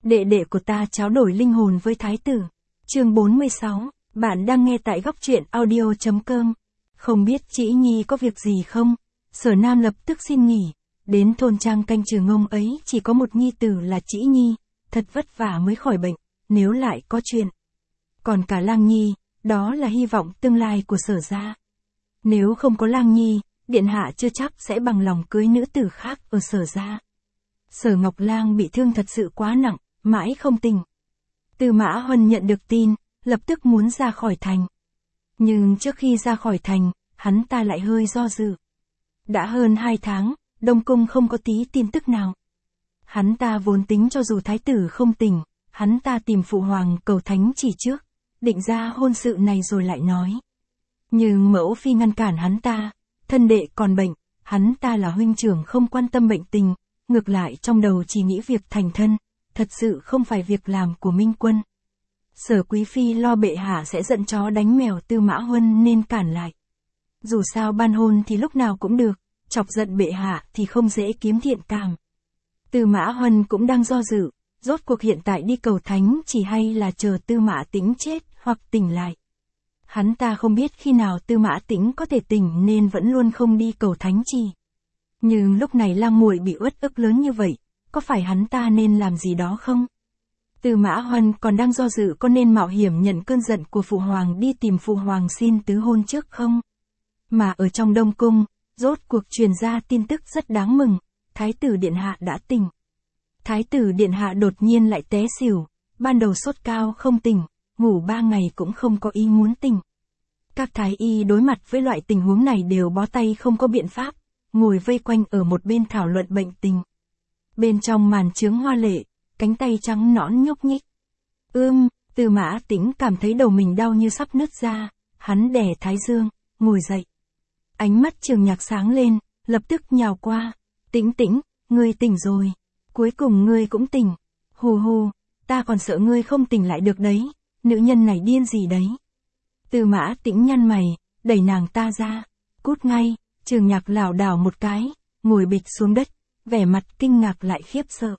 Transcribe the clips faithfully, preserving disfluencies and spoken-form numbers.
đệ đệ của ta tráo đổi linh hồn với thái tử. Chương bốn mươi sáu, bạn đang nghe tại góc truyện audio chấm com. Không biết Trĩ Nhi có việc gì không? Sở Nam lập tức xin nghỉ. Đến thôn trang canh trường ông ấy chỉ có một nhi tử là Trĩ Nhi, thật vất vả mới khỏi bệnh, nếu lại có chuyện. Còn cả Lang Nhi, đó là hy vọng tương lai của Sở gia. Nếu không có Lang Nhi, điện hạ chưa chắc sẽ bằng lòng cưới nữ tử khác ở Sở gia. Sở Ngọc Lang bị thương thật sự quá nặng, mãi không tỉnh. Tư Mã Huân nhận được tin, lập tức muốn ra khỏi thành. Nhưng trước khi ra khỏi thành, hắn ta lại hơi do dự. Đã hơn hai tháng, Đông Cung không có tí tin tức nào. Hắn ta vốn tính cho dù thái tử không tỉnh, hắn ta tìm phụ hoàng cầu thánh chỉ trước, định ra hôn sự này rồi lại nói. Nhưng mẫu phi ngăn cản hắn ta, thân đệ còn bệnh, hắn ta là huynh trưởng không quan tâm bệnh tình, ngược lại trong đầu chỉ nghĩ việc thành thân, thật sự không phải việc làm của Minh Quân. Sở Quý Phi lo bệ hạ sẽ giận chó đánh mèo Tư Mã Huân nên cản lại. Dù sao ban hôn thì lúc nào cũng được, chọc giận bệ hạ thì không dễ kiếm thiện cảm. Tư Mã Huân cũng đang do dự, rốt cuộc hiện tại đi cầu thánh chỉ hay là chờ Tư Mã Tĩnh chết hoặc tỉnh lại. Hắn ta không biết khi nào Tư Mã Tĩnh có thể tỉnh nên vẫn luôn không đi cầu thánh chỉ. Nhưng lúc này Lang muội bị uất ức lớn như vậy, có phải hắn ta nên làm gì đó không? Tư Mã Huân còn đang do dự có nên mạo hiểm nhận cơn giận của phụ hoàng đi tìm phụ hoàng xin tứ hôn trước không? Mà ở trong Đông Cung, rốt cuộc truyền ra tin tức rất đáng mừng, Thái tử Điện Hạ đã tỉnh. Thái tử Điện Hạ đột nhiên lại té xỉu, ban đầu sốt cao không tỉnh, ngủ ba ngày cũng không có ý muốn tỉnh. Các thái y đối mặt với loại tình huống này đều bó tay không có biện pháp, ngồi vây quanh ở một bên thảo luận bệnh tình. Bên trong màn trướng hoa lệ, cánh tay trắng nõn nhúc nhích. Ưm, Tư Mã Tĩnh cảm thấy đầu mình đau như sắp nứt ra, hắn đè thái dương, ngồi dậy. Ánh mắt Trường Nhạc sáng lên, lập tức nhào qua. Tĩnh Tĩnh, ngươi tỉnh rồi. Cuối cùng ngươi cũng tỉnh. Hù hù, ta còn sợ ngươi không tỉnh lại được đấy. Nữ nhân này điên gì đấy. Tư Mã Tĩnh nhăn mày, đẩy nàng ta ra. Cút ngay. Trường Nhạc lảo đảo một cái, ngồi bịch xuống đất, vẻ mặt kinh ngạc lại khiếp sợ.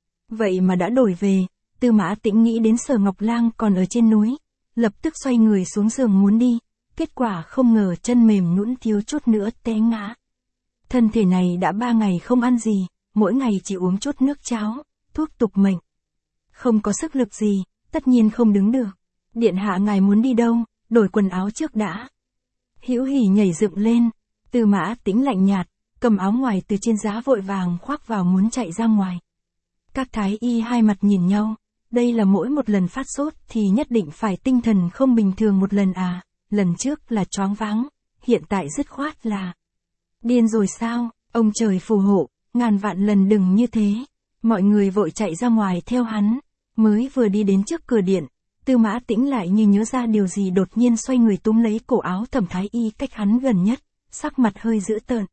Vậy mà đã đổi về, Tư Mã Tĩnh nghĩ đến Sở Ngọc Lang còn ở trên núi, lập tức xoay người xuống giường muốn đi, kết quả không ngờ chân mềm nhũn thiếu chút nữa té ngã. Thân thể này đã ba ngày không ăn gì, mỗi ngày chỉ uống chút nước cháo, thuốc tục mệnh. Không có sức lực gì, tất nhiên không đứng được. Điện hạ ngài muốn đi đâu, đổi quần áo trước đã. Hữu Hỉ nhảy dựng lên, Tư Mã Tĩnh lạnh nhạt, cầm áo ngoài từ trên giá vội vàng khoác vào muốn chạy ra ngoài. Các thái y hai mặt nhìn nhau, đây là mỗi một lần phát sốt thì nhất định phải tinh thần không bình thường một lần à, lần trước là choáng váng, hiện tại dứt khoát là điên rồi sao, ông trời phù hộ, ngàn vạn lần đừng như thế. Mọi người vội chạy ra ngoài theo hắn, mới vừa đi đến trước cửa điện, Tư Mã Tĩnh lại như nhớ ra điều gì đột nhiên xoay người túm lấy cổ áo Thẩm thái y cách hắn gần nhất, sắc mặt hơi dữ tợn.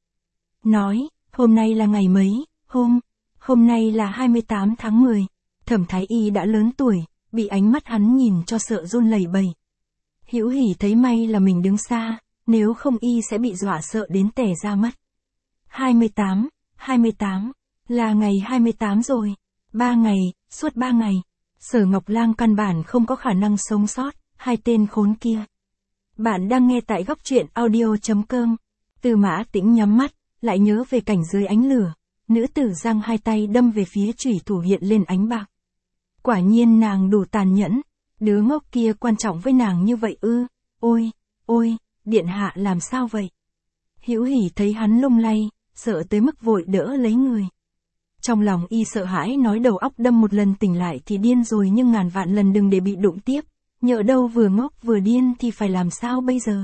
Nói, hôm nay là ngày mấy, hôm, hôm nay là hai mươi tám tháng mười, Thẩm thái y đã lớn tuổi, bị ánh mắt hắn nhìn cho sợ run lẩy bẩy. Hữu Hỉ thấy may là mình đứng xa, nếu không y sẽ bị dọa sợ đến tè ra mất. hai mươi tám, hai mươi tám, là ngày hai mươi tám rồi, ba ngày, suốt ba ngày, Sở Ngọc Lang căn bản không có khả năng sống sót, hai tên khốn kia. Bạn đang nghe tại góc truyện audio chấm com. Tư Mã Tĩnh nhắm mắt, lại nhớ về cảnh dưới ánh lửa, nữ tử giang hai tay đâm về phía chủy thủ hiện lên ánh bạc. Quả nhiên nàng đủ tàn nhẫn, đứa ngốc kia quan trọng với nàng như vậy ư, ôi, ôi, điện hạ làm sao vậy? Hữu Hỉ thấy hắn lung lay, sợ tới mức vội đỡ lấy người. Trong lòng y sợ hãi nói đầu óc đâm một lần tỉnh lại thì điên rồi nhưng ngàn vạn lần đừng để bị đụng tiếp, nhỡ đâu vừa ngốc vừa điên thì phải làm sao bây giờ?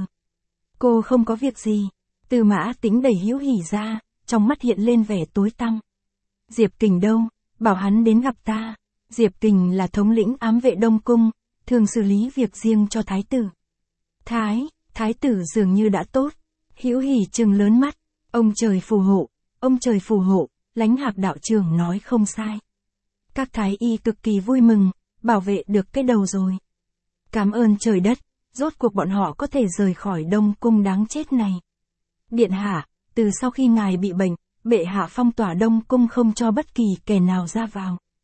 Cô không có việc gì. Tư Mã Tĩnh đẩy Hữu Hỉ ra, trong mắt hiện lên vẻ tối tăm. Diệp Kình đâu, bảo hắn đến gặp ta. Diệp Kình là thống lĩnh ám vệ Đông Cung, thường xử lý việc riêng cho thái tử. Thái, thái tử dường như đã tốt. Hữu Hỉ trừng lớn mắt, ông trời phù hộ, ông trời phù hộ, Lãnh Hạc đạo trưởng nói không sai. Các thái y cực kỳ vui mừng, bảo vệ được cái đầu rồi. Cảm ơn trời đất, rốt cuộc bọn họ có thể rời khỏi Đông Cung đáng chết này. Điện hạ, từ sau khi ngài bị bệnh, bệ hạ phong tỏa Đông Cung không cho bất kỳ kẻ nào ra vào.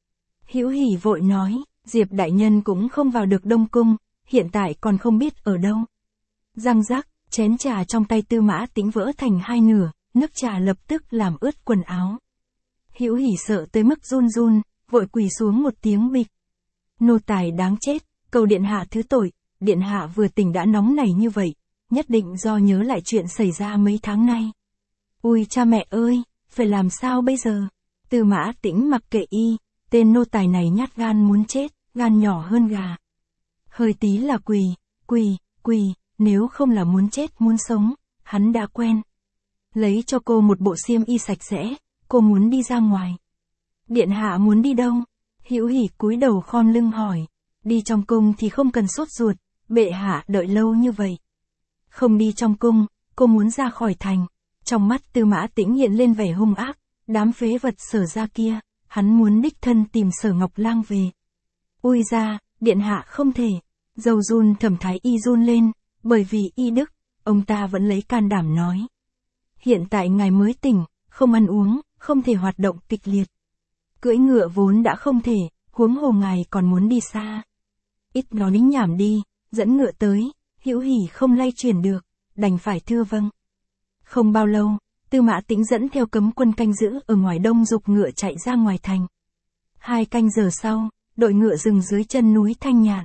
Hữu Hỉ vội nói, Diệp đại nhân cũng không vào được Đông Cung, hiện tại còn không biết ở đâu. Răng rắc, chén trà trong tay Tư Mã Tĩnh vỡ thành hai nửa, nước trà lập tức làm ướt quần áo. Hữu Hỉ sợ tới mức run run, vội quỳ xuống một tiếng bịch. Nô tài đáng chết, cầu điện hạ thứ tội, điện hạ vừa tỉnh đã nóng nảy như vậy, nhất định do nhớ lại chuyện xảy ra mấy tháng nay. Ui cha mẹ ơi, phải làm sao bây giờ? Tư Mã Tĩnh mặc kệ y, tên nô tài này nhát gan muốn chết, gan nhỏ hơn gà. Hơi tí là quỳ, quỳ, quỳ, nếu không là muốn chết muốn sống, hắn đã quen. Lấy cho cô một bộ xiêm y sạch sẽ, cô muốn đi ra ngoài. Điện hạ muốn đi đâu? Hữu Hỉ cúi đầu khom lưng hỏi. Đi trong cung thì không cần sốt ruột, bệ hạ đợi lâu như vậy. Không đi trong cung, cô muốn ra khỏi thành. Trong mắt Tư Mã Tĩnh hiện lên vẻ hung ác, đám phế vật Sở gia kia, hắn muốn đích thân tìm Sở Ngọc Lang về. Ui ra, điện hạ không thể. Dầu run Thẩm Thái Y run lên, bởi vì y đức, ông ta vẫn lấy can đảm nói. Hiện tại ngài mới tỉnh, không ăn uống, không thể hoạt động kịch liệt. Cưỡi ngựa vốn đã không thể, huống hồ ngài còn muốn đi xa. Ít nói lính nhảm đi, dẫn ngựa tới, Hữu Hỉ không lay chuyển được, đành phải thưa vâng. Không bao lâu, Tư Mã Tĩnh dẫn theo cấm quân canh giữ ở ngoài đông giục ngựa chạy ra ngoài thành. Hai canh giờ sau, đội ngựa dừng dưới chân núi Thanh Nhạn.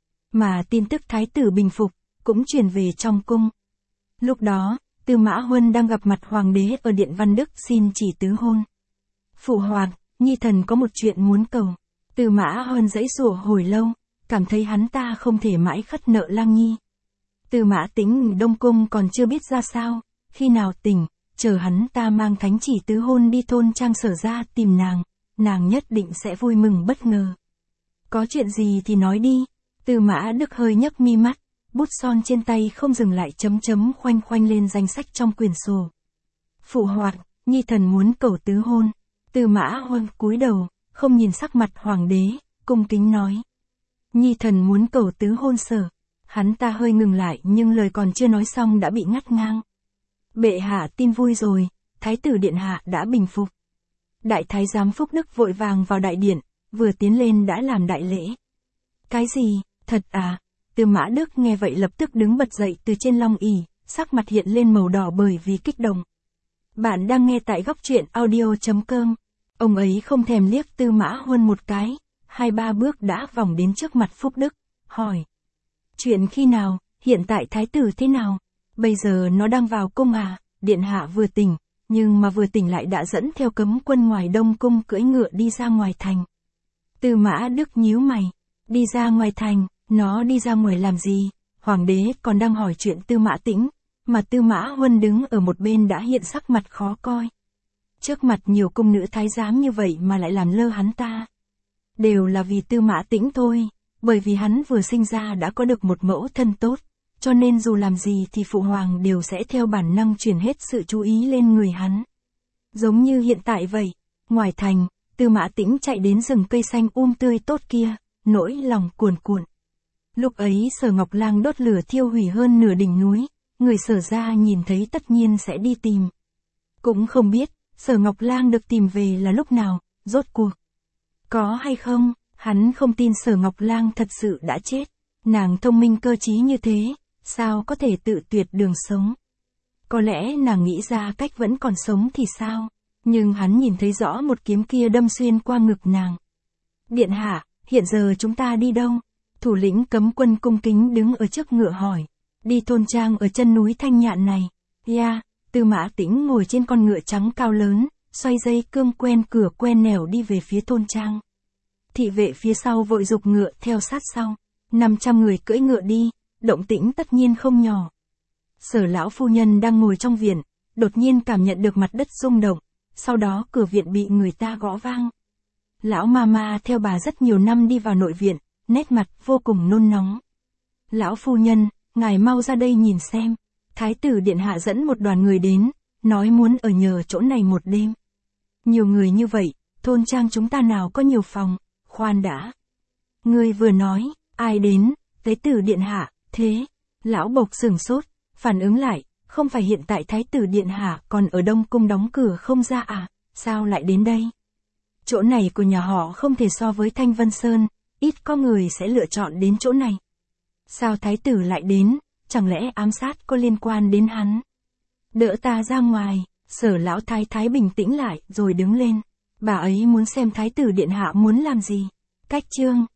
Mà tin tức thái tử bình phục, cũng truyền về trong cung. Lúc đó, Tư Mã Huân đang gặp mặt hoàng đế ở Điện Văn Đức xin chỉ tứ hôn. Phụ hoàng, nhi thần có một chuyện muốn cầu. Tư Mã Huân giãy giụa hồi lâu, cảm thấy hắn ta không thể mãi khất nợ Lang Nhi. Tư Mã Tĩnh Đông Cung còn chưa biết ra sao, khi nào tỉnh, chờ hắn ta mang thánh chỉ tứ hôn đi thôn trang Sở ra tìm nàng, nàng nhất định sẽ vui mừng bất ngờ. Có chuyện gì thì nói đi. Tư Mã Đức hơi nhấc mi mắt, bút son trên tay không dừng lại chấm chấm khoanh khoanh lên danh sách trong quyển sổ. Phụ hoàng, nhi thần muốn cầu tứ hôn. Tư Mã Huân cúi đầu, không nhìn sắc mặt hoàng đế, cung kính nói. Nhi thần muốn cầu tứ hôn Sở. Hắn ta hơi ngừng lại nhưng lời còn chưa nói xong đã bị ngắt ngang. Bệ hạ tin vui rồi, thái tử điện hạ đã bình phục. Đại thái giám Phúc Đức vội vàng vào đại điện, vừa tiến lên đã làm đại lễ. Cái gì, thật à? Tư Mã Đức nghe vậy lập tức đứng bật dậy từ trên long ỷ, sắc mặt hiện lên màu đỏ bởi vì kích động. Bạn đang nghe tại góc truyện audio chấm com. Ông ấy không thèm liếc Tư Mã Huân một cái, hai ba bước đã vòng đến trước mặt Phúc Đức, hỏi. Chuyện khi nào, hiện tại thái tử thế nào? Bây giờ nó đang vào cung à? Điện hạ vừa tỉnh, nhưng mà vừa tỉnh lại đã dẫn theo cấm quân ngoài Đông Cung cưỡi ngựa đi ra ngoài thành. Tư Mã Đức nhíu mày, đi ra ngoài thành, nó đi ra ngoài làm gì? Hoàng đế còn đang hỏi chuyện Tư Mã Tĩnh, mà Tư Mã Huân đứng ở một bên đã hiện sắc mặt khó coi. Trước mặt nhiều cung nữ thái giám như vậy mà lại làm lơ hắn ta. Đều là vì Tư Mã Tĩnh thôi, bởi vì hắn vừa sinh ra đã có được một mẫu thân tốt, cho nên dù làm gì thì phụ hoàng đều sẽ theo bản năng chuyển hết sự chú ý lên người hắn. Giống như hiện tại vậy, ngoài thành, Tư Mã Tĩnh chạy đến rừng cây xanh um tươi tốt kia, nỗi lòng cuồn cuộn. Lúc ấy Sở Ngọc Lang đốt lửa thiêu hủy hơn nửa đỉnh núi, người Sở gia nhìn thấy tất nhiên sẽ đi tìm. Cũng không biết, Sở Ngọc Lang được tìm về là lúc nào, rốt cuộc. Có hay không, hắn không tin Sở Ngọc Lang thật sự đã chết. Nàng thông minh cơ trí như thế, sao có thể tự tuyệt đường sống. Có lẽ nàng nghĩ ra cách vẫn còn sống thì sao, nhưng hắn nhìn thấy rõ một kiếm kia đâm xuyên qua ngực nàng. Điện hạ, hiện giờ chúng ta đi đâu? Thủ lĩnh cấm quân cung kính đứng ở trước ngựa hỏi. Đi thôn trang ở chân núi Thanh Nhạn này. Ya, Tư Mã Tĩnh ngồi trên con ngựa trắng cao lớn, xoay dây cương quen cửa quen nẻo đi về phía thôn trang. Thị vệ phía sau vội giục ngựa theo sát sau. năm trăm người cưỡi ngựa đi, động tĩnh tất nhiên không nhỏ. Sở lão phu nhân đang ngồi trong viện, đột nhiên cảm nhận được mặt đất rung động, sau đó cửa viện bị người ta gõ vang. Lão mama theo bà rất nhiều năm đi vào nội viện, nét mặt vô cùng nôn nóng. Lão phu nhân, ngài mau ra đây nhìn xem. Thái tử điện hạ dẫn một đoàn người đến, nói muốn ở nhờ chỗ này một đêm. Nhiều người như vậy, thôn trang chúng ta nào có nhiều phòng, khoan đã. Người vừa nói, ai đến, Thái tử điện hạ, thế. Lão bộc sửng sốt, phản ứng lại, không phải hiện tại Thái tử điện hạ còn ở Đông Cung đóng cửa không ra à, sao lại đến đây? Chỗ này của nhà họ không thể so với Thanh Vân Sơn, ít có người sẽ lựa chọn đến chỗ này. Sao thái tử lại đến, chẳng lẽ ám sát có liên quan đến hắn? Đỡ ta ra ngoài, Sở lão thái thái bình tĩnh lại rồi đứng lên. Bà ấy muốn xem thái tử điện hạ muốn làm gì. Cách chương